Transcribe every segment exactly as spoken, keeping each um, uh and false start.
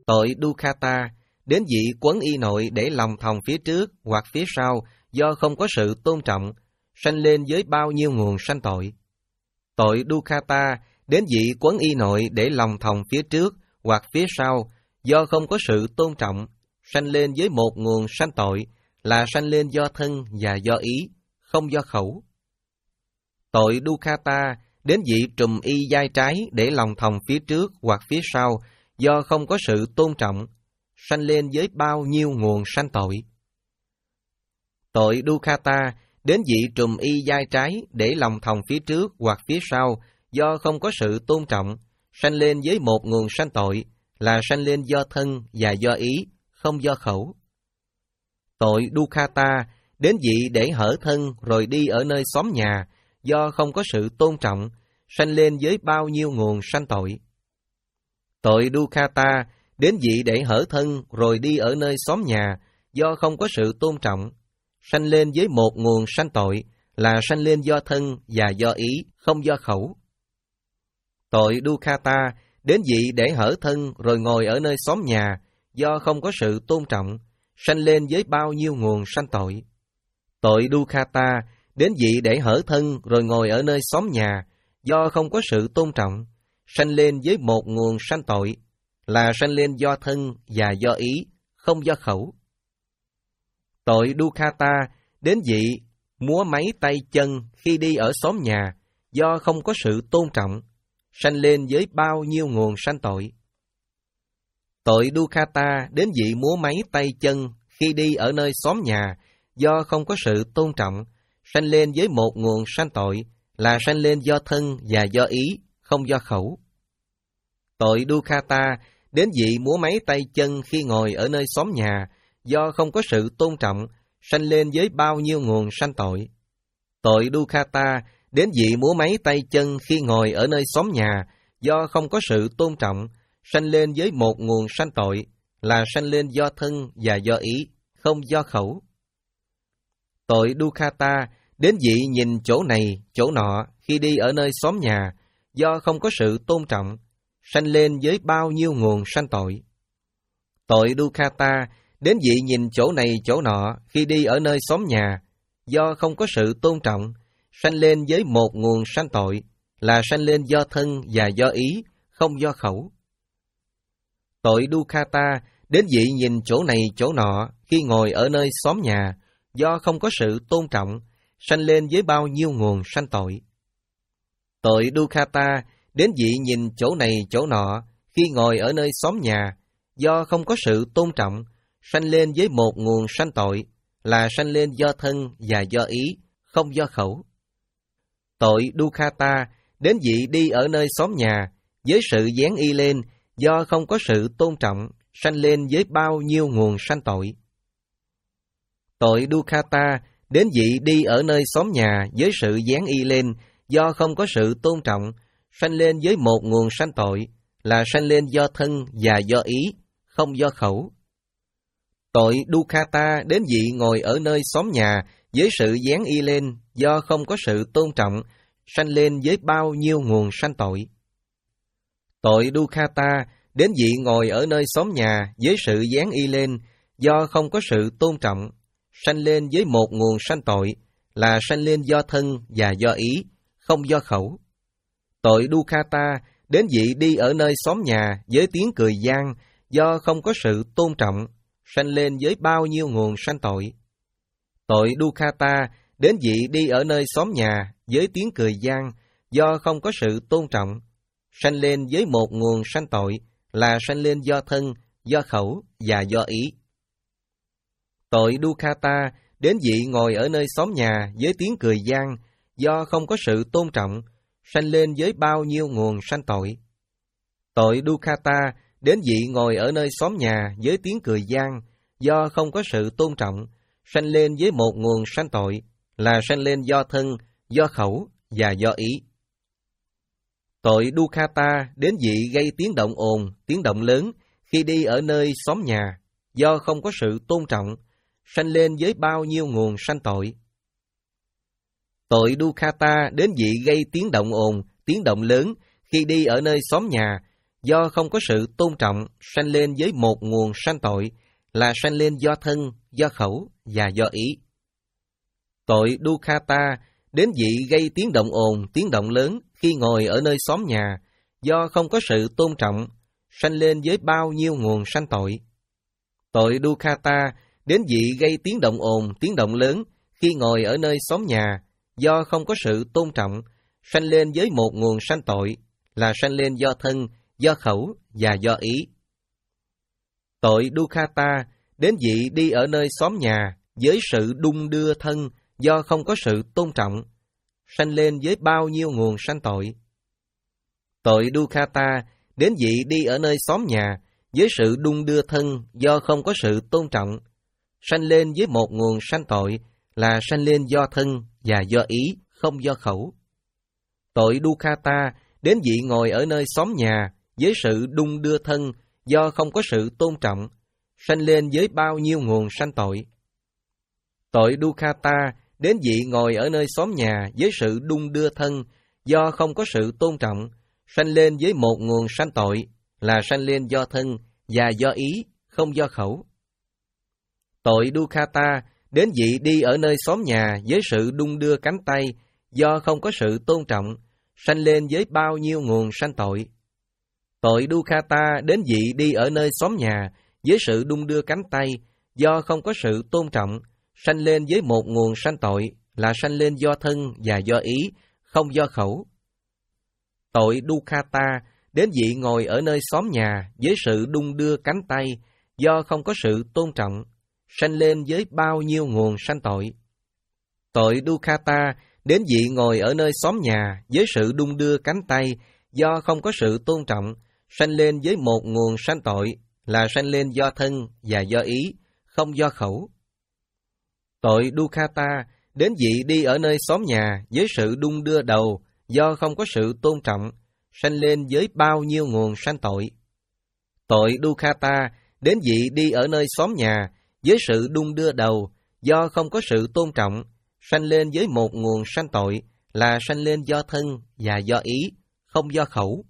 Tội Dukkata, đến vị quấn y nội để lòng thòng phía trước hoặc phía sau do không có sự tôn trọng, sanh lên với bao nhiêu nguồn sanh tội. Tội Dukkata, đến vị quấn y nội để lòng thòng phía trước hoặc phía sau do không có sự tôn trọng, sanh lên với một nguồn sanh tội, là sanh lên do thân và do ý, không do khẩu. Tội Dukkata, đến vị trùm y vai trái để lòng thòng phía trước hoặc phía sau do không có sự tôn trọng, sanh lên với bao nhiêu nguồn sanh tội. Tội Dukkata, đến vị trùm y vai trái để lòng thòng phía trước hoặc phía sau do không có sự tôn trọng, sanh lên với một nguồn sanh tội, là sanh lên do thân và do ý, không do khẩu. Tội Dukkata, đến vị để hở thân rồi đi ở nơi xóm nhà do không có sự tôn trọng, sanh lên với bao nhiêu nguồn sanh tội. Tội Dukkata, đến vị để hở thân rồi đi ở nơi xóm nhà do không có sự tôn trọng, sanh lên với một nguồn sanh tội, là sanh lên do thân và do ý, không do khẩu. Tội Dukkata, đến vị để hở thân rồi ngồi ở nơi xóm nhà do không có sự tôn trọng, sanh lên với bao nhiêu nguồn sanh tội. Tội Dukkata, đến vị để hở thân rồi ngồi ở nơi xóm nhà do không có sự tôn trọng, sanh lên với một nguồn sanh tội, là sanh lên do thân và do ý, không do khẩu. Tội Dukkata, đến vị múa máy tay chân khi đi ở xóm nhà do không có sự tôn trọng, sanh lên với bao nhiêu nguồn sanh tội. Tội Dukkata, đến vị múa máy tay chân khi đi ở nơi xóm nhà do không có sự tôn trọng, sanh lên với một nguồn sanh tội, là sanh lên do thân và do ý, không do khẩu. Tội Dukkata, đến vị múa máy tay chân khi ngồi ở nơi xóm nhà do không có sự tôn trọng, sanh lên với bao nhiêu nguồn sanh tội. Tội Dukkata, đến vị múa máy tay chân khi ngồi ở nơi xóm nhà do không có sự tôn trọng, sanh lên với một nguồn sanh tội, là sanh lên do thân và do ý, không do khẩu. Tội Dukkata, đến vị nhìn chỗ này, chỗ nọ khi đi ở nơi xóm nhà do không có sự tôn trọng, sanh lên với bao nhiêu nguồn sanh tội. Tội Dukkata, đến vị nhìn chỗ này, chỗ nọ khi đi ở nơi xóm nhà do không có sự tôn trọng, sanh lên với một nguồn sanh tội, là sanh lên do thân và do ý, không do khẩu. Tội Dukkata, đến vị nhìn chỗ này, chỗ nọ khi ngồi ở nơi xóm nhà do không có sự tôn trọng, sanh lên với bao nhiêu nguồn sanh tội. Tội Dukkata, đến vị nhìn chỗ này, chỗ nọ khi ngồi ở nơi xóm nhà do không có sự tôn trọng, sanh lên với một nguồn sanh tội, là sanh lên do thân và do ý, không do khẩu. Tội Dukkata, đến vị đi ở nơi xóm nhà với sự dán y lên do không có sự tôn trọng, sanh lên với bao nhiêu nguồn sanh tội. Tội Dukkata, đến vị đi ở nơi xóm nhà với sự dán y lên do không có sự tôn trọng, sanh lên với một nguồn sanh tội, là sanh lên do thân và do ý, không do khẩu. Tội Dukkata, đến vị ngồi ở nơi xóm nhà với sự dán y lên do không có sự tôn trọng, sanh lên với bao nhiêu nguồn sanh tội. Tội Dukkata, đến vị ngồi ở nơi xóm nhà với sự dán y lên do không có sự tôn trọng, sanh lên với một nguồn sanh tội, là sanh lên do thân và do ý, không do khẩu. Tội Dukkata, đến vị đi ở nơi xóm nhà với tiếng cười vang do không có sự tôn trọng, sanh lên với bao nhiêu nguồn sanh tội. Tội Dukkata, đến vị đi ở nơi xóm nhà với tiếng cười vang do không có sự tôn trọng, sanh lên với một nguồn sanh tội, là sanh lên do thân, do khẩu và do ý. Tội Dukkata, đến vị ngồi ở nơi xóm nhà với tiếng cười vang do không có sự tôn trọng, sanh lên với bao nhiêu nguồn sanh tội. Tội Dukkata, đến vị ngồi ở nơi xóm nhà với tiếng cười vang do không có sự tôn trọng, sanh lên với một nguồn sanh tội, là sanh lên do thân, do khẩu và do ý. Tội Dukkata, đến vị gây tiếng động ồn, tiếng động lớn khi đi ở nơi xóm nhà do không có sự tôn trọng, sanh lên với bao nhiêu nguồn sanh tội. Tội Dukkata, đến vị gây tiếng động ồn, tiếng động lớn khi đi ở nơi xóm nhà do không có sự tôn trọng, sanh lên với một nguồn sanh tội, là sanh lên do thân, do khẩu và do ý. Tội Dukkata đến vị gây tiếng động ồn, tiếng động lớn khi ngồi ở nơi xóm nhà, do không có sự tôn trọng, sanh lên với bao nhiêu nguồn sanh tội. Tội Dukkata đến vị gây tiếng động ồn, tiếng động lớn khi ngồi ở nơi xóm nhà, do không có sự tôn trọng, sanh lên với một nguồn sanh tội, là sanh lên do thân, do khẩu và do ý. Tội Dukkata đến vị đi ở nơi xóm nhà với sự đung đưa thân, do không có sự tôn trọng, sanh lên với bao nhiêu nguồn sanh tội. Tội Dukkata đến vị đi ở nơi xóm nhà với sự đung đưa thân, do không có sự tôn trọng, sanh lên với một nguồn sanh tội, là sanh lên do thân và do ý, không do khẩu. Tội Dukkata đến vị ngồi ở nơi xóm nhà với sự đung đưa thân, do không có sự tôn trọng, sanh lên với bao nhiêu nguồn sanh tội. Tội Dukkata đến vị ngồi ở nơi xóm nhà với sự đung đưa thân, do không có sự tôn trọng, sanh lên với một nguồn sanh tội, là sanh lên do thân và do ý, không do khẩu. Tội Dukkata đến vị đi ở nơi xóm nhà với sự đung đưa cánh tay, do không có sự tôn trọng, sanh lên với bao nhiêu nguồn sanh tội. Tội Dukkata đến vị đi ở nơi xóm nhà với sự đung đưa cánh tay, do không có sự tôn trọng, sanh lên với một nguồn sanh tội, là sanh lên do thân và do ý, không do khẩu. Tội Dukkata đến vị ngồi ở nơi xóm nhà với sự đung đưa cánh tay, do không có sự tôn trọng, sanh lên với bao nhiêu nguồn sanh tội. Tội Dukkata đến vị ngồi ở nơi xóm nhà với sự đung đưa cánh tay, do không có sự tôn trọng, sanh lên với một nguồn sanh tội, là sanh lên do thân và do ý, không do khẩu. Tội Dukkata đến vị đi ở nơi xóm nhà với sự đung đưa đầu, do không có sự tôn trọng, sanh lên với bao nhiêu nguồn sanh tội. Tội Dukkata đến vị đi ở nơi xóm nhà với sự đung đưa đầu, do không có sự tôn trọng, sanh lên với một nguồn sanh tội, là sanh lên do thân và do ý, không do khẩu.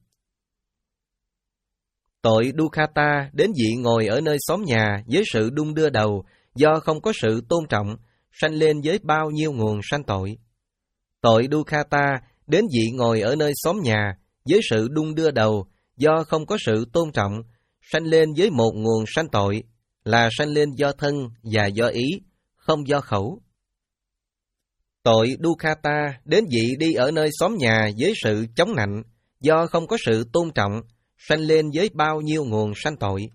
Tội Dukkata đến vị ngồi ở nơi xóm nhà với sự đung đưa đầu, do không có sự tôn trọng, sanh lên với bao nhiêu nguồn sanh tội. Tội Dukkata đến vị ngồi ở nơi xóm nhà với sự đung đưa đầu, do không có sự tôn trọng, sanh lên với một nguồn sanh tội, là sanh lên do thân và do ý, không do khẩu. Tội Dukkata đến vị đi ở nơi xóm nhà với sự chống nạnh, do không có sự tôn trọng, sanh lên với bao nhiêu nguồn sanh tội.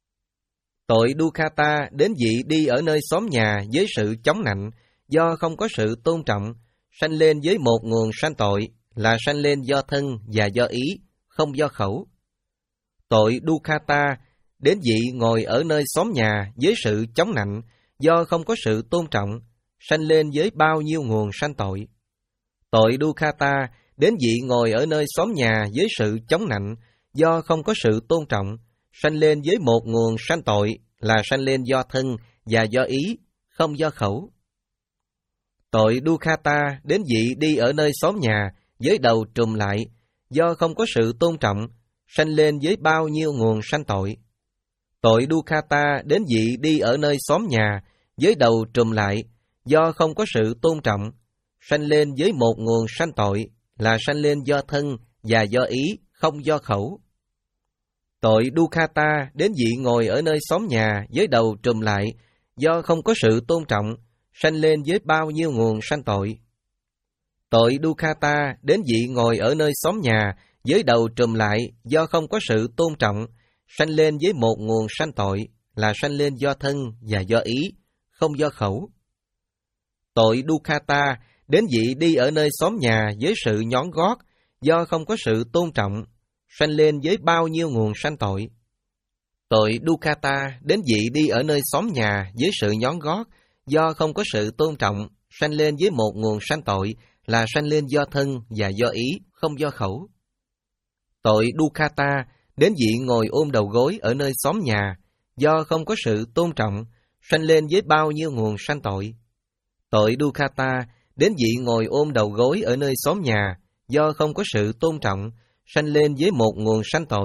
Tội Dukkata đến vị đi ở nơi xóm nhà với sự chống nạnh, do không có sự tôn trọng, sanh lên với một nguồn sanh tội, là sanh lên do thân và do ý, không do khẩu. Tội Dukkata đến vị ngồi ở nơi xóm nhà với sự chống nạnh, do không có sự tôn trọng, sanh lên với bao nhiêu nguồn sanh tội. Tội Dukkata đến vị ngồi ở nơi xóm nhà với sự chống nạnh, do không có sự tôn trọng, sanh lên với một nguồn sanh tội, là sanh lên do thân và do ý, không do khẩu. Tội Dukkata đến vị đi ở nơi xóm nhà với đầu trùm lại, do không có sự tôn trọng, sanh lên với bao nhiêu nguồn sanh tội. Tội Dukkata đến vị đi ở nơi xóm nhà với đầu trùm lại, do không có sự tôn trọng, sanh lên với một nguồn sanh tội, là sanh lên do thân và do ý, không do khẩu. Tội Dukkata đến vị ngồi ở nơi xóm nhà với đầu trùm lại, do không có sự tôn trọng, sanh lên với bao nhiêu nguồn sanh tội. Tội Dukkata đến vị ngồi ở nơi xóm nhà với đầu trùm lại, do không có sự tôn trọng, sanh lên với một nguồn sanh tội, là sanh lên do thân và do ý, không do khẩu. Tội Dukkata đến vị đi ở nơi xóm nhà với sự nhón gót, do không có sự tôn trọng, sanh lên với bao nhiêu nguồn sanh tội. Tội Dukkata đến vị đi ở nơi xóm nhà với sự nhón gót, do không có sự tôn trọng, sanh lên với một nguồn sanh tội, là sanh lên do thân và do ý, không do khẩu. Tội Dukkata đến vị ngồi ôm đầu gối ở nơi xóm nhà, do không có sự tôn trọng, sanh lên với bao nhiêu nguồn sanh tội. Tội Dukkata đến vị ngồi ôm đầu gối ở nơi xóm nhà, do không có sự tôn trọng, sanh lên với một nguồn sanh tội,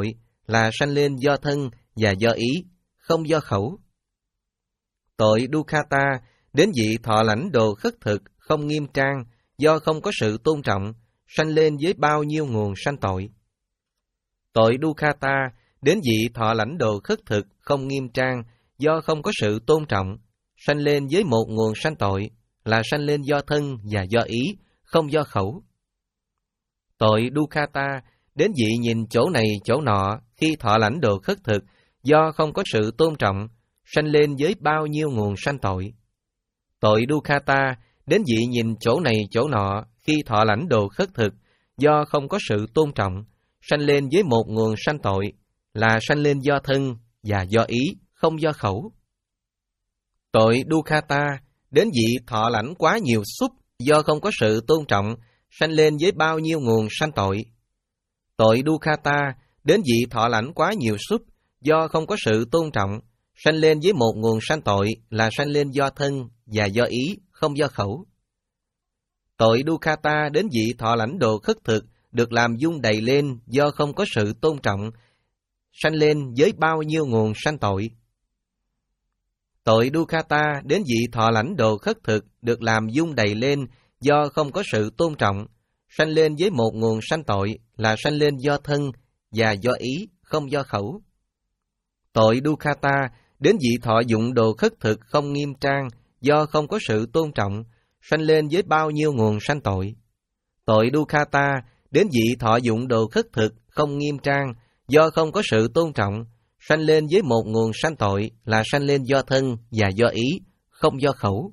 là sanh lên do thân và do ý, không do khẩu. Tội Dukkata đến vị thọ lãnh đồ khất thực không nghiêm trang, do không có sự tôn trọng, sanh lên với bao nhiêu nguồn sanh tội. Tội Dukkata đến vị thọ lãnh đồ khất thực không nghiêm trang, do không có sự tôn trọng, sanh lên với một nguồn sanh tội, là sanh lên do thân và do ý, không do khẩu. Tội Dukkata đến vị nhìn chỗ này chỗ nọ khi thọ lãnh đồ khất thực, do không có sự tôn trọng, sanh lên với bao nhiêu nguồn sanh tội. Tội Dukkata đến vị nhìn chỗ này chỗ nọ khi thọ lãnh đồ khất thực, do không có sự tôn trọng, sanh lên với một nguồn sanh tội, là sanh lên do thân và do ý, không do khẩu. Tội Dukkata đến vị thọ lãnh quá nhiều xúc, do không có sự tôn trọng, sanh lên với bao nhiêu nguồn sanh tội. Tội Dukkata đến vị thọ lãnh quá nhiều xúc, do không có sự tôn trọng, sanh lên với một nguồn sanh tội, là sanh lên do thân và do ý, không do khẩu. Tội Dukkata đến vị thọ lãnh đồ khất thực được làm dung đầy lên, do không có sự tôn trọng, sanh lên với bao nhiêu nguồn sanh tội. Tội Dukkata đến vị thọ lãnh đồ khất thực được làm dung đầy lên, do không có sự tôn trọng, sanh lên với một nguồn sanh tội, là sanh lên do thân và do ý, không do khẩu. Tội Dukkata đến vị thọ dụng đồ khất thực không nghiêm trang, do không có sự tôn trọng, sanh lên với bao nhiêu nguồn sanh tội. Tội Dukkata đến vị thọ dụng đồ khất thực không nghiêm trang, do không có sự tôn trọng, sanh lên với một nguồn sanh tội, là sanh lên do thân và do ý, không do khẩu.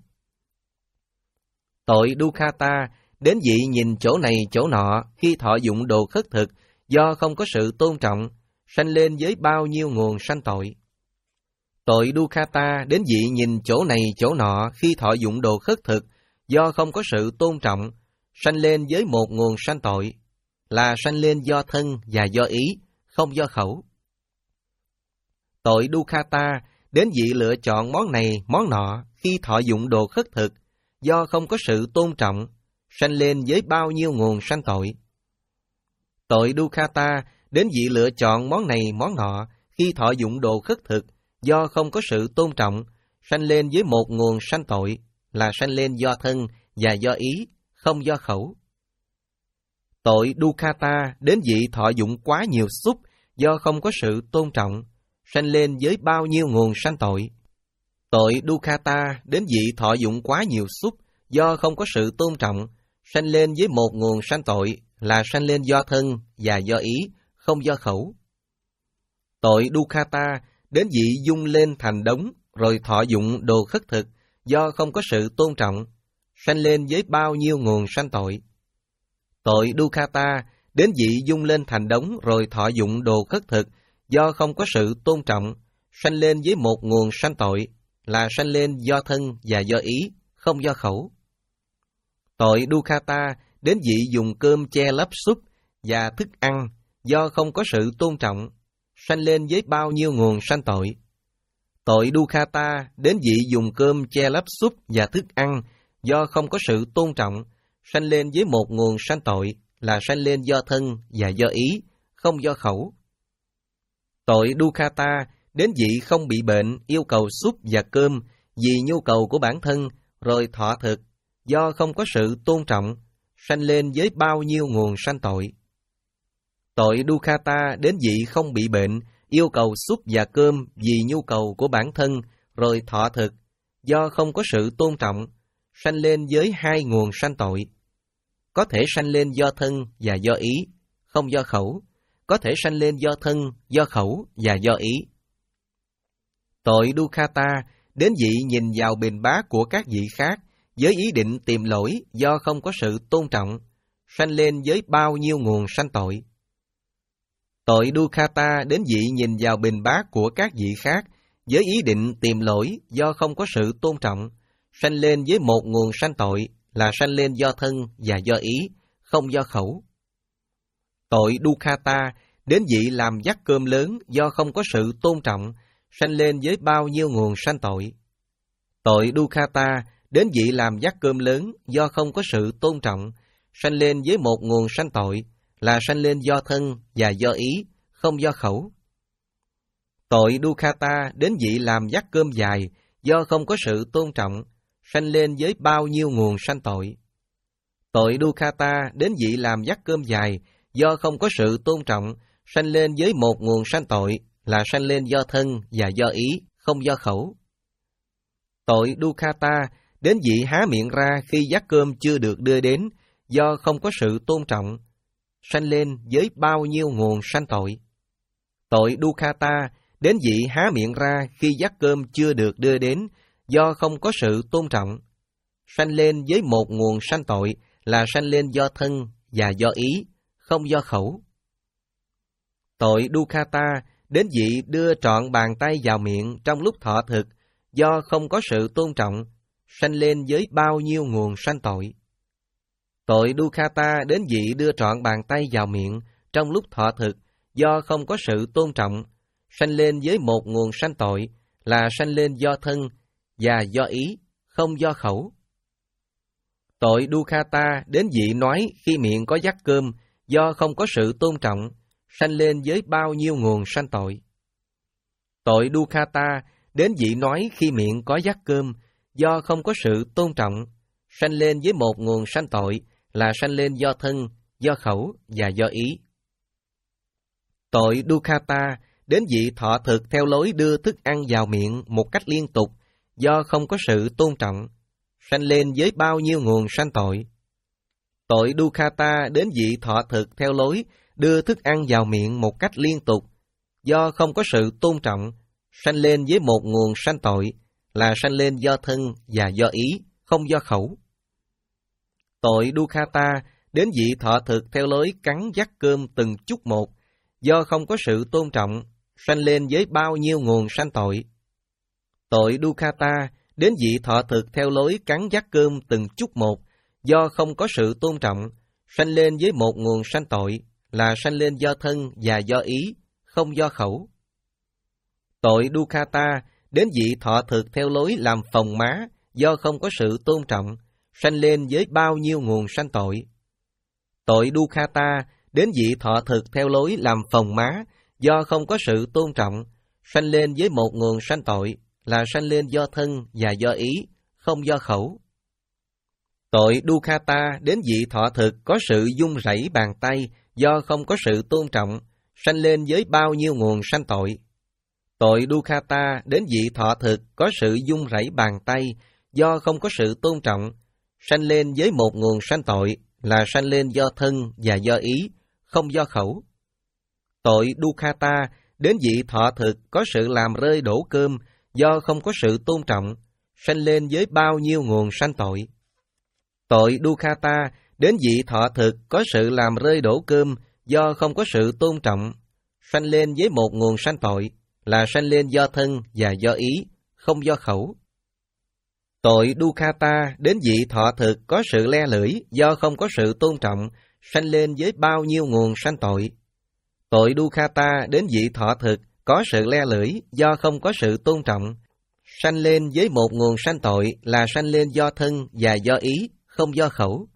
Tội Dukkata đến vị nhìn chỗ này chỗ nọ khi thọ dụng đồ khất thực, do không có sự tôn trọng, sanh lên với bao nhiêu nguồn sanh tội. Tội Dukkata đến vị nhìn chỗ này chỗ nọ khi thọ dụng đồ khất thực, do không có sự tôn trọng, sanh lên với một nguồn sanh tội, là sanh lên do thân và do ý, không do khẩu. Tội Dukkata đến vị lựa chọn món này món nọ khi thọ dụng đồ khất thực, do không có sự tôn trọng, sanh lên với bao nhiêu nguồn sanh tội. Tội Dukkata đến vị lựa chọn món này món nọ khi thọ dụng đồ khất thực, do không có sự tôn trọng, sanh lên với một nguồn sanh tội, là sanh lên do thân và do ý, không do khẩu. Tội Dukkata đến vị thọ dụng quá nhiều xúc, do không có sự tôn trọng, sanh lên với bao nhiêu nguồn sanh tội. Tội Dukkata đến vị thọ dụng quá nhiều xúc, do không có sự tôn trọng, sanh lên với một nguồn sanh tội, là sanh lên do thân và do ý, không do khẩu. Tội Dukkata đến vị dung lên thành đống rồi thọ dụng đồ khất thực, do không có sự tôn trọng, sanh lên với bao nhiêu nguồn sanh tội. Tội Dukkata đến vị dung lên thành đống rồi thọ dụng đồ khất thực, do không có sự tôn trọng, sanh lên với một nguồn sanh tội, là sanh lên do thân và do ý, không do khẩu. Tội Dukkata đến vị dùng cơm che lấp súp và thức ăn, do không có sự tôn trọng, sanh lên với bao nhiêu nguồn sanh tội. Tội Dukkata đến vị dùng cơm che lấp súp và thức ăn, do không có sự tôn trọng, sanh lên với một nguồn sanh tội, là sanh lên do thân và do ý, không do khẩu. Tội Dukkata đến vị không bị bệnh yêu cầu súp và cơm vì nhu cầu của bản thân rồi thọ thực, do không có sự tôn trọng, sanh lên với bao nhiêu nguồn sanh tội. Tội Dukkata đến vị không bị bệnh yêu cầu súp và cơm vì nhu cầu của bản thân rồi thọ thực, do không có sự tôn trọng, sanh lên với hai nguồn sanh tội. Có thể sanh lên do thân và do ý, không do khẩu, có thể sanh lên do thân, do khẩu và do ý. Tội Dukkata đến vị nhìn vào bình bát của các vị khác với ý định tìm lỗi, do không có sự tôn trọng, sanh lên với bao nhiêu nguồn sanh tội. Tội Dukkata đến vị nhìn vào bình bát của các vị khác với ý định tìm lỗi, do không có sự tôn trọng, sanh lên với một nguồn sanh tội, là sanh lên do thân và do ý, không do khẩu. Tội Dukkata đến vị làm vắt cơm lớn, do không có sự tôn trọng, sanh lên với bao nhiêu nguồn sanh tội. Tội Dukkata đến vị làm vắt cơm lớn, do không có sự tôn trọng, sanh lên với một nguồn sanh tội, là sanh lên do thân và do ý, không do khẩu. Tội Dukkata đến vị làm vắt cơm dài do không có sự tôn trọng, sanh lên với bao nhiêu nguồn sanh tội. Tội Dukkata đến vị làm vắt cơm dài do không có sự tôn trọng, sanh lên với một nguồn sanh tội, là sanh lên do thân và do ý, không do khẩu. Tội Dukkata đến vị há miệng ra khi vắt cơm chưa được đưa đến do không có sự tôn trọng, sanh lên với bao nhiêu nguồn sanh tội. Tội Dukkata đến vị há miệng ra khi vắt cơm chưa được đưa đến do không có sự tôn trọng, sanh lên với một nguồn sanh tội, là sanh lên do thân và do ý, không do khẩu. Tội Dukkata đến vị đưa trọn bàn tay vào miệng trong lúc thọ thực do không có sự tôn trọng, sanh lên với bao nhiêu nguồn sanh tội. Tội Dukkata đến vị đưa trọn bàn tay vào miệng trong lúc thọ thực do không có sự tôn trọng, sanh lên với một nguồn sanh tội, là sanh lên do thân và do ý, không do khẩu. Tội Dukkata đến vị nói khi miệng có vắt cơm do không có sự tôn trọng, sanh lên với bao nhiêu nguồn sanh tội. Tội Dukkata đến vị nói khi miệng có vắt cơm do không có sự tôn trọng, sanh lên với một nguồn sanh tội, là sanh lên do thân, do khẩu và do ý. Tội Dukkata đến vị thọ thực theo lối đưa thức ăn vào miệng một cách liên tục do không có sự tôn trọng, sanh lên với bao nhiêu nguồn sanh tội. Tội Dukkata đến vị thọ thực theo lối đưa thức ăn vào miệng một cách liên tục do không có sự tôn trọng, sanh lên với một nguồn sanh tội, là sanh lên do thân và do ý, không do khẩu. Tội Dukkata đến vị thọ thực theo lối cắn vắt cơm từng chút một do không có sự tôn trọng, sanh lên với bao nhiêu nguồn sanh tội. Tội Dukkata đến vị thọ thực theo lối cắn vắt cơm từng chút một do không có sự tôn trọng, sanh lên với một nguồn sanh tội, là sanh lên do thân và do ý, không do khẩu. Tội Dukkata đến vị thọ thực theo lối làm phồng má do không có sự tôn trọng, sanh lên với bao nhiêu nguồn sanh tội. Tội Dukkata đến vị thọ thực theo lối làm phồng má do không có sự tôn trọng, sanh lên với một nguồn sanh tội, là sanh lên do thân và do ý, không do khẩu. Tội Dukkata đến vị thọ thực có sự vung rẩy bàn tay do không có sự tôn trọng, sanh lên với bao nhiêu nguồn sanh tội. Tội Dukkata đến vị thọ thực có sự vung rẩy bàn tay do không có sự tôn trọng, sanh lên với một nguồn sanh tội, là sanh lên do thân và do ý, không do khẩu. Tội Dukkata đến vị thọ thực có sự làm rơi đổ cơm do không có sự tôn trọng, sanh lên với bao nhiêu nguồn sanh tội. Tội Dukkata đến vị thọ thực có sự làm rơi đổ cơm do không có sự tôn trọng, sanh lên với một nguồn sanh tội, là sanh lên do thân và do ý, không do khẩu. Tội Dukkata đến vị thọ thực có sự le lưỡi do không có sự tôn trọng, sanh lên với bao nhiêu nguồn sanh tội. Tội Dukkata đến vị thọ thực có sự le lưỡi do không có sự tôn trọng, sanh lên với một nguồn sanh tội, là sanh lên do thân và do ý, không do khẩu.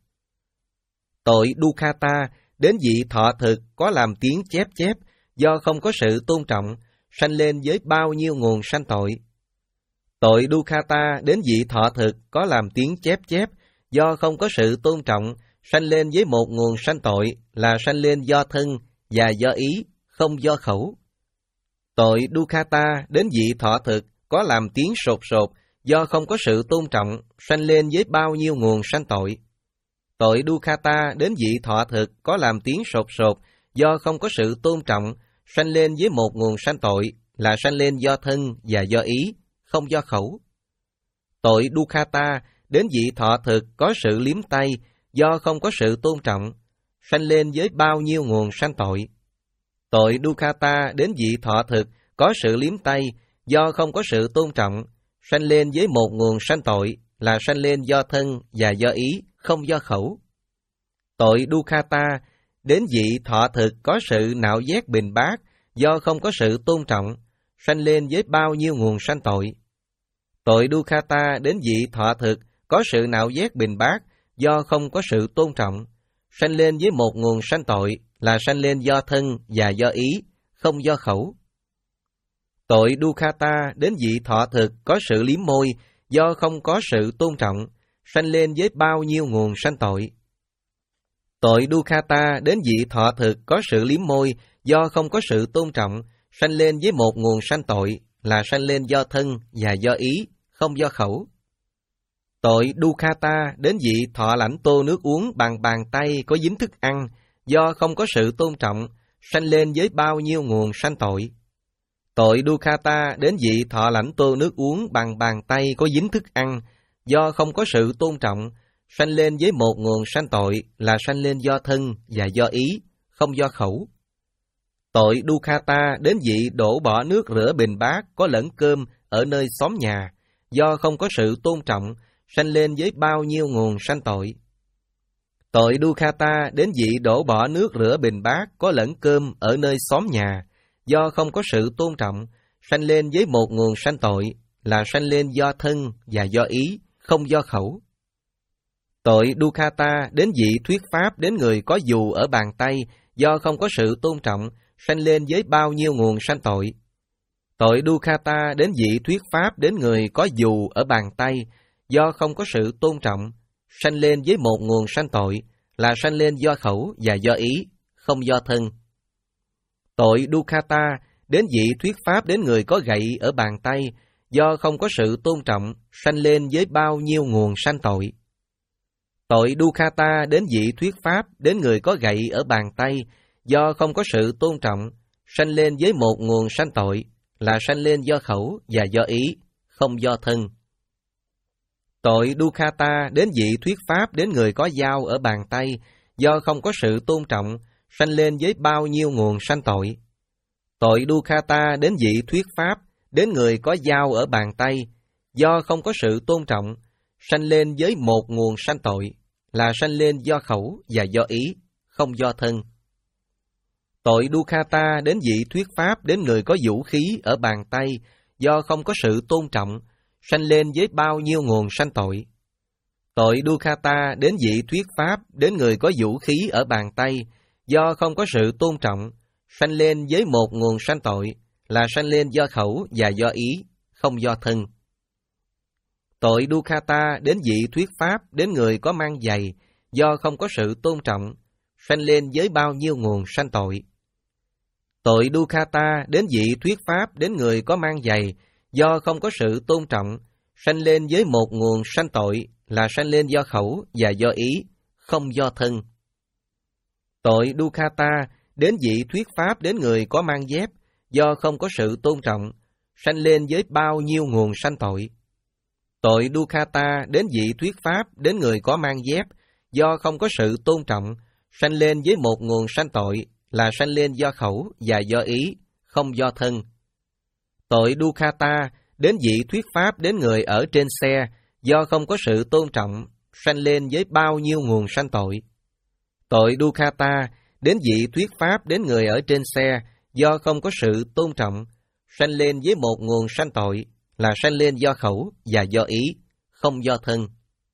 Tội Dukkata đến vị thọ thực có làm tiếng chép chép do không có sự tôn trọng, sanh lên với bao nhiêu nguồn sanh tội. Tội Dukkata đến vị thọ thực có làm tiếng chép chép do không có sự tôn trọng, sanh lên với một nguồn sanh tội, là sanh lên do thân và do ý, không do khẩu. Tội Dukkata đến vị thọ thực có làm tiếng sột sột do không có sự tôn trọng, sanh lên với bao nhiêu nguồn sanh tội. Tội Dukkata đến vị thọ thực có làm tiếng sột sột do không có sự tôn trọng, sanh lên với một nguồn sanh tội, là sanh lên do thân và do ý, không do khẩu. Tội Dukkata đến vị thọ thực có sự liếm tay do không có sự tôn trọng, sanh lên với bao nhiêu nguồn sanh tội. Tội Dukkata đến vị thọ thực có sự liếm tay do không có sự tôn trọng, sanh lên với một nguồn sanh tội, là sanh lên do thân và do ý, không do khẩu. Tội Dukkata đến vị thọ thực có sự nạo vét bình bát do không có sự tôn trọng, sanh lên với bao nhiêu nguồn sanh tội. Tội Dukkata đến vị thọ thực có sự nạo vét bình bát do không có sự tôn trọng, sanh lên với một nguồn sanh tội, là sanh lên do thân và do ý, không do khẩu. Tội Dukkata đến vị thọ thực có sự liếm môi do không có sự tôn trọng, sanh lên với bao nhiêu nguồn sanh tội. Tội Dukkata đến vị thọ thực có sự liếm môi do không có sự tôn trọng, sanh lên với một nguồn sanh tội, là sanh lên do thân và do ý, không do khẩu. Tội Dukkata đến vị thọ lãnh tô nước uống bằng bàn tay có dính thức ăn, do không có sự tôn trọng, sanh lên với bao nhiêu nguồn sanh tội. Tội Dukkata đến vị thọ lãnh tô nước uống bằng bàn tay có dính thức ăn, do không có sự tôn trọng, sanh lên với một nguồn sanh tội, là sanh lên do thân và do ý, không do khẩu. Tội Dukkata đến vị đổ bỏ nước rửa bình bát có lẫn cơm ở nơi xóm nhà, do không có sự tôn trọng, sanh lên với bao nhiêu nguồn sanh tội. Tội Dukkata đến vị đổ bỏ nước rửa bình bát có lẫn cơm ở nơi xóm nhà, do không có sự tôn trọng, sanh lên với một nguồn sanh tội, là sanh lên do thân và do ý, không do khẩu. Tội Dukkata đến vị thuyết pháp đến người có dù ở bàn tay, do không có sự tôn trọng, sanh lên với bao nhiêu nguồn sanh tội. Tội Dukkata đến vị thuyết pháp đến người có dù ở bàn tay, do không có sự tôn trọng, sanh lên với một nguồn sanh tội, là sanh lên do khẩu và do ý, không do thân. Tội Dukkata đến vị thuyết pháp đến người có gậy ở bàn tay, do không có sự tôn trọng, sanh lên với bao nhiêu nguồn sanh tội. Tội Dukkata đến vị thuyết pháp đến người có gậy ở bàn tay, do không có sự tôn trọng, sanh lên với một nguồn sanh tội, là sanh lên do khẩu và do ý, không do thân. Tội Dukkata đến vị thuyết pháp đến người có dao ở bàn tay, do không có sự tôn trọng, sanh lên với bao nhiêu nguồn sanh tội. Tội Dukkata đến vị thuyết pháp đến người có dao ở bàn tay, do không có sự tôn trọng, sanh lên với một nguồn sanh tội, là sanh lên do khẩu và do ý, không do thân. Tội Dukkata đến vị thuyết pháp đến người có vũ khí ở bàn tay, do không có sự tôn trọng, sanh lên với bao nhiêu nguồn sanh tội. Tội Dukkata đến vị thuyết pháp đến người có vũ khí ở bàn tay, do không có sự tôn trọng, sanh lên với một nguồn sanh tội, là sanh lên do khẩu và do ý, không do thân. Tội Dukkata đến vị thuyết pháp đến người có mang giày, do không có sự tôn trọng, sanh lên với bao nhiêu nguồn sanh tội. Tội Dukkata đến vị thuyết pháp đến người có mang giày, do không có sự tôn trọng, sanh lên với một nguồn sanh tội, là sanh lên do khẩu và do ý, không do thân. Tội Dukkata đến vị thuyết pháp đến người có mang dép, do không có sự tôn trọng, sanh lên với bao nhiêu nguồn sanh tội. Tội Dukkata đến vị thuyết pháp đến người có mang dép, do không có sự tôn trọng, sanh lên với một nguồn sanh tội, là sanh lên do khẩu và do ý, không do thân. Tội Dukkata đến vị thuyết pháp đến người ở trên xe, do không có sự tôn trọng, sanh lên với bao nhiêu nguồn sanh tội. Tội Dukkata đến vị thuyết pháp đến người ở trên xe, do không có sự tôn trọng, sanh lên với một nguồn sanh tội, là sanh lên do khẩu và do ý, không do thân.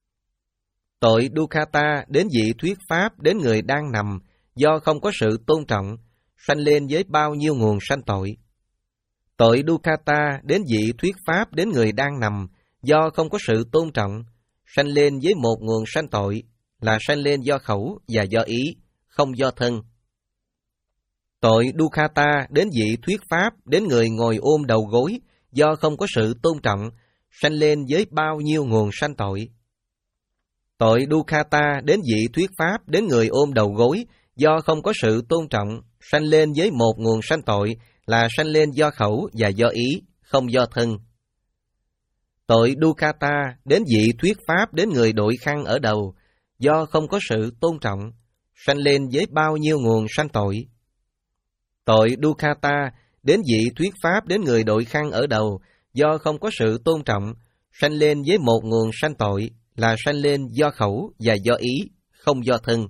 Tội Dukkata đến vị thuyết pháp đến người đang nằm, do không có sự tôn trọng, sanh lên với bao nhiêu nguồn sanh tội. Tội Dukkata đến vị thuyết pháp đến người đang nằm, do không có sự tôn trọng, sanh lên với một nguồn sanh tội, là sanh lên do khẩu và do ý, không do thân. Tội Dukkata đến vị thuyết pháp đến người ngồi ôm đầu gối, do không có sự tôn trọng, sanh lên với bao nhiêu nguồn sanh tội. Tội Dukkata đến vị thuyết pháp đến người ôm đầu gối, do không có sự tôn trọng, sanh lên với một nguồn sanh tội, là sanh lên do khẩu và do ý, không do thân. Tội Dukkata đến vị thuyết pháp đến người đội khăn ở đầu, do không có sự tôn trọng, sanh lên với bao nhiêu nguồn sanh tội. Tội Dukkata đến vị thuyết pháp đến người đội khăn ở đầu, do không có sự tôn trọng, sanh lên với một nguồn sanh tội, là sanh lên do khẩu và do ý, không do thân.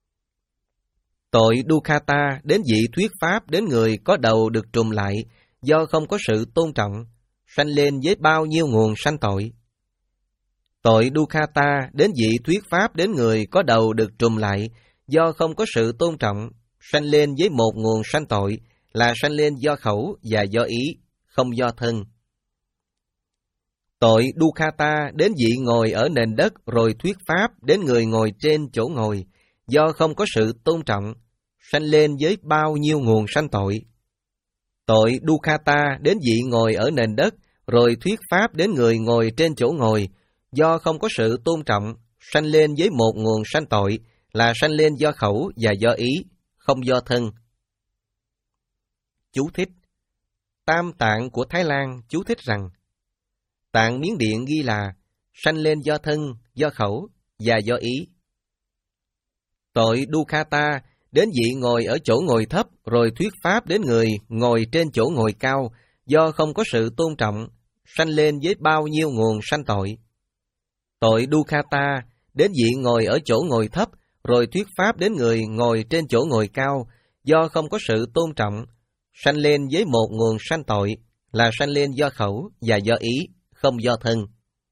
Tội Dukkata đến vị thuyết pháp đến người có đầu được trùm lại, do không có sự tôn trọng, sanh lên với bao nhiêu nguồn sanh tội. Tội Dukkata đến vị thuyết pháp đến người có đầu được trùm lại, do không có sự tôn trọng, sanh lên với một nguồn sanh tội, là sanh lên do khẩu và do ý, không do thân. Tội Dukkata đến vị ngồi ở nền đất rồi thuyết pháp đến người ngồi trên chỗ ngồi, do không có sự tôn trọng, sanh lên với bao nhiêu nguồn sanh tội. Tội Dukkata đến vị ngồi ở nền đất rồi thuyết pháp đến người ngồi trên chỗ ngồi, do không có sự tôn trọng, sanh lên với một nguồn sanh tội, là sanh lên do khẩu và do ý, không do thân. Chú thích: Tam Tạng của Thái Lan chú thích rằng, Tạng Miến Điện ghi là sanh lên do thân, do khẩu và do ý. Tội Dukkata đến vị ngồi ở chỗ ngồi thấp rồi thuyết pháp đến người ngồi trên chỗ ngồi cao, do không có sự tôn trọng, sanh lên với bao nhiêu nguồn sanh tội. Tội Dukkata đến vị ngồi ở chỗ ngồi thấp rồi thuyết pháp đến người ngồi trên chỗ ngồi cao, do không có sự tôn trọng, sanh lên với một nguồn sanh tội, là sanh lên do khẩu và do ý, không do thân.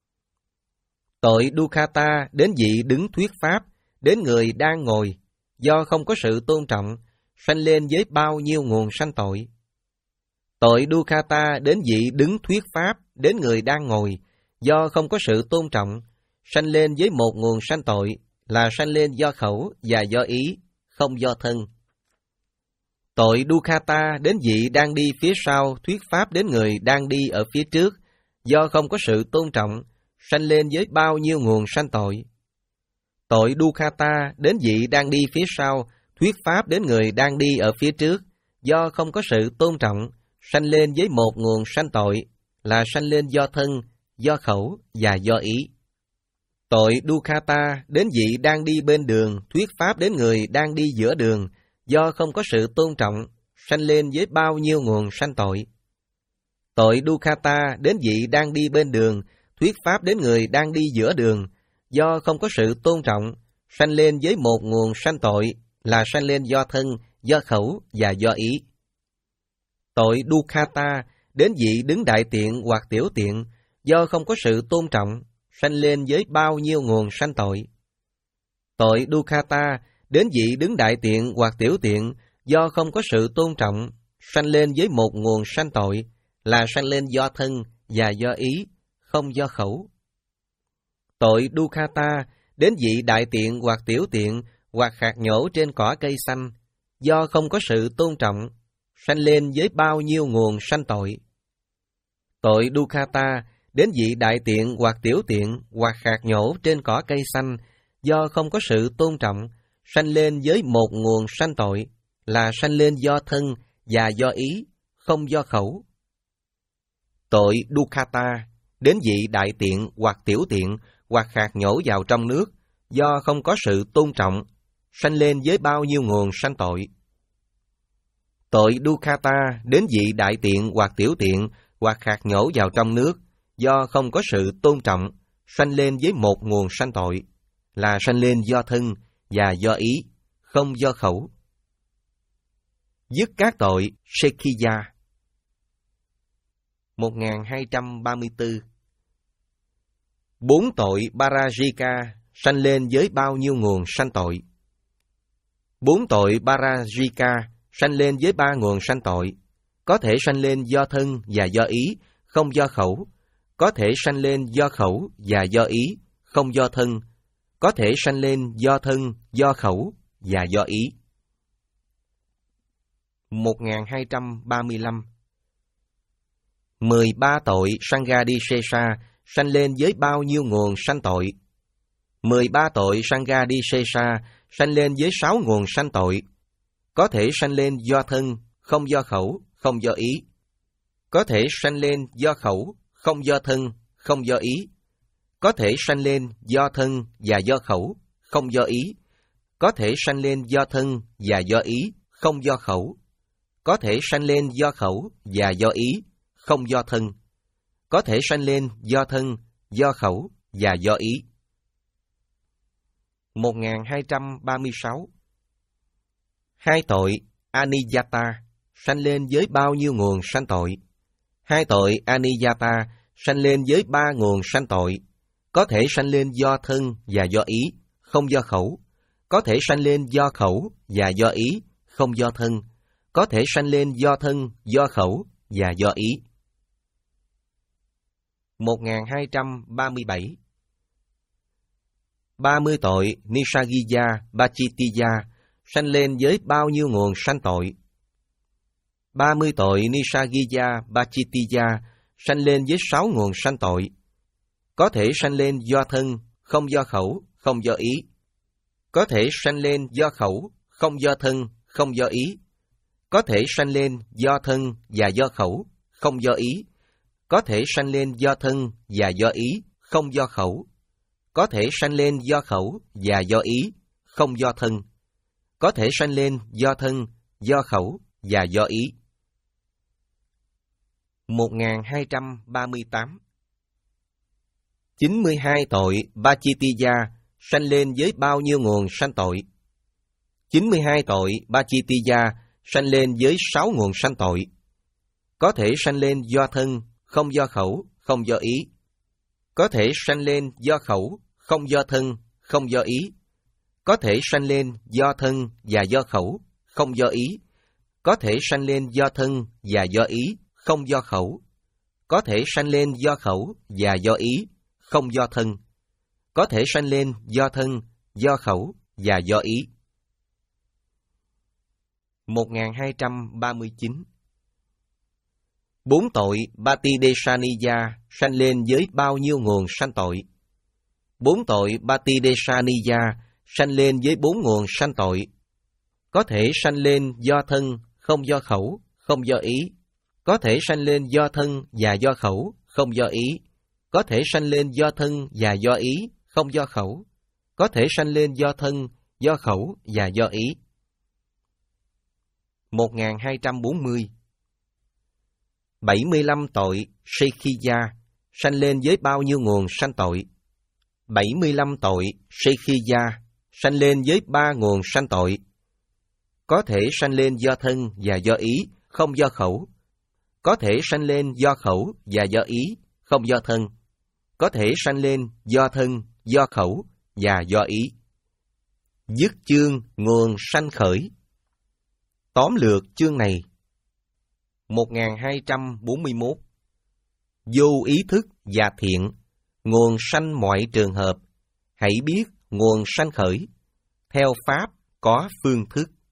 Tội Dukkata đến vị đứng thuyết pháp đến người đang ngồi, do không có sự tôn trọng, sanh lên với bao nhiêu nguồn sanh tội. Tội Dukkata đến vị đứng thuyết pháp đến người đang ngồi, do không có sự tôn trọng, sanh lên với một nguồn sanh tội, là sanh lên do khẩu và do ý, không do thân. Tội Dukkata đến vị đang đi phía sau thuyết pháp đến người đang đi ở phía trước, do không có sự tôn trọng, sanh lên với bao nhiêu nguồn sanh tội. Tội Dukkata đến vị đang đi phía sau thuyết pháp đến người đang đi ở phía trước, do không có sự tôn trọng, sanh lên với một nguồn sanh tội, là sanh lên do thân, do khẩu và do ý. Tội Dukkata đến vị đang đi bên đường thuyết pháp đến người đang đi giữa đường, do không có sự tôn trọng, sanh lên với bao nhiêu nguồn sanh tội. Tội Dukkata đến vị đang đi bên đường thuyết pháp đến người đang đi giữa đường, do không có sự tôn trọng, sanh lên với một nguồn sanh tội, là sanh lên do thân, do khẩu và do ý. Tội Dukkata đến vị đứng đại tiện hoặc tiểu tiện, do không có sự tôn trọng, sanh lên với bao nhiêu nguồn sanh tội. Tội Dukkata đến vị đứng đại tiện hoặc tiểu tiện, do không có sự tôn trọng, sanh lên với một nguồn sanh tội, là sanh lên do thân và do ý, không do khẩu. Tội Dukkata đến vị đại tiện hoặc tiểu tiện hoặc khạc nhổ trên cỏ cây xanh, do không có sự tôn trọng, sanh lên với bao nhiêu nguồn sanh tội. Tội Dukkata đến vị đại tiện hoặc tiểu tiện hoặc khạc nhổ trên cỏ cây xanh, do không có sự tôn trọng, sanh lên với một nguồn sanh tội, là sanh lên do thân và do ý, không do khẩu. Tội Dukkata đến vị đại tiện hoặc tiểu tiện hoặc khạc nhổ vào trong nước, do không có sự tôn trọng, sanh lên với bao nhiêu nguồn sanh tội. Tội Dukkata đến vị đại tiện hoặc tiểu tiện hoặc khạc nhổ vào trong nước, do không có sự tôn trọng, sanh lên với một nguồn sanh tội, là sanh lên do thân và do ý, không do khẩu. Dứt các tội Sekhiya. một nghìn hai trăm ba mươi tư. Bốn tội Parajika sanh lên với bao nhiêu nguồn sanh tội? Bốn tội Parajika sanh lên với ba nguồn sanh tội, có thể sanh lên do thân và do ý, không do khẩu, có thể sanh lên do khẩu và do ý, không do thân, có thể sanh lên do thân, do khẩu và do ý. một nghìn hai trăm ba mươi lăm. Mười ba tội Sanghadisesa sanh lên với bao nhiêu nguồn sanh tội? Mười ba tội Sanghadisesa sanh lên với sáu nguồn sanh tội, có thể sanh lên do thân, không do khẩu, không do ý, có thể sanh lên do khẩu, không do thân, không do ý, có thể sanh lên do thân và do khẩu, không do ý, có thể sanh lên do thân và do ý, không do khẩu, có thể sanh lên do khẩu và do ý, không do thân, có thể sanh lên do thân, do khẩu và do ý. một nghìn hai trăm ba mươi sáu. Hai tội Aniyata sanh lên với bao nhiêu nguồn sanh tội? Hai tội Aniyata sanh lên với ba nguồn sanh tội, có thể sanh lên do thân và do ý, không do khẩu, có thể sanh lên do khẩu và do ý, không do thân, có thể sanh lên do thân, do khẩu và do ý. một nghìn hai trăm ba mươi bảy. ba mươi tội Nisagiya Bachitiya sanh lên với bao nhiêu nguồn sanh tội? ba mươi tội Nisagiya Bachitiya sanh lên với sáu nguồn sanh tội. Có thể sanh lên do thân, không do khẩu, không do ý. Có thể sanh lên do khẩu, không do thân, không do ý. Có thể sanh lên do thân và do khẩu, không do ý. Có thể sanh lên do thân và do ý, không do khẩu. Có thể sanh lên do khẩu và do ý, không do thân. Có thể sanh lên do thân, do khẩu và do ý. một nghìn hai trăm ba mươi tám. chín mươi hai tội Bachitiya sanh lên với bao nhiêu nguồn sanh tội? chín mươi hai tội Bachitiya sanh lên với sáu nguồn sanh tội. Có thể sanh lên do thân, không do khẩu, không do ý. Có thể sanh lên do khẩu, không do thân, không do ý. Có thể sanh lên do thân và do khẩu, không do ý. Có thể sanh lên do thân và do ý, không do khẩu. Có thể sanh lên do khẩu và do ý, không do thân. Có thể sanh lên do thân, do khẩu và do ý. một nghìn hai trăm ba mươi chín. Bốn tội Batidesaniya sanh lên với bao nhiêu nguồn sanh tội? Bốn tội Batidesaniya sanh lên với bốn nguồn sanh tội. Có thể sanh lên do thân, không do khẩu, không do ý. Có thể sanh lên do thân và do khẩu, không do ý. Có thể sanh lên do thân và do ý, không do khẩu. Có thể sanh lên do thân, do khẩu và do ý. một nghìn hai trăm bốn mươi. bảy mươi lăm tội Sekhiya sanh lên với bao nhiêu nguồn sanh tội? bảy mươi lăm tội Sekhiya sanh lên với ba nguồn sanh tội. Có thể sanh lên do thân và do ý, không do khẩu. Có thể sanh lên do khẩu và do ý, không do thân. Có thể sanh lên do thân, do khẩu và do ý. Dứt chương nguồn sanh khởi. Tóm lược chương này. một nghìn hai trăm bốn mươi mốt. Vô ý thức và thiện, nguồn sanh mọi trường hợp. Hãy biết nguồn sanh khởi. Theo Pháp có phương thức.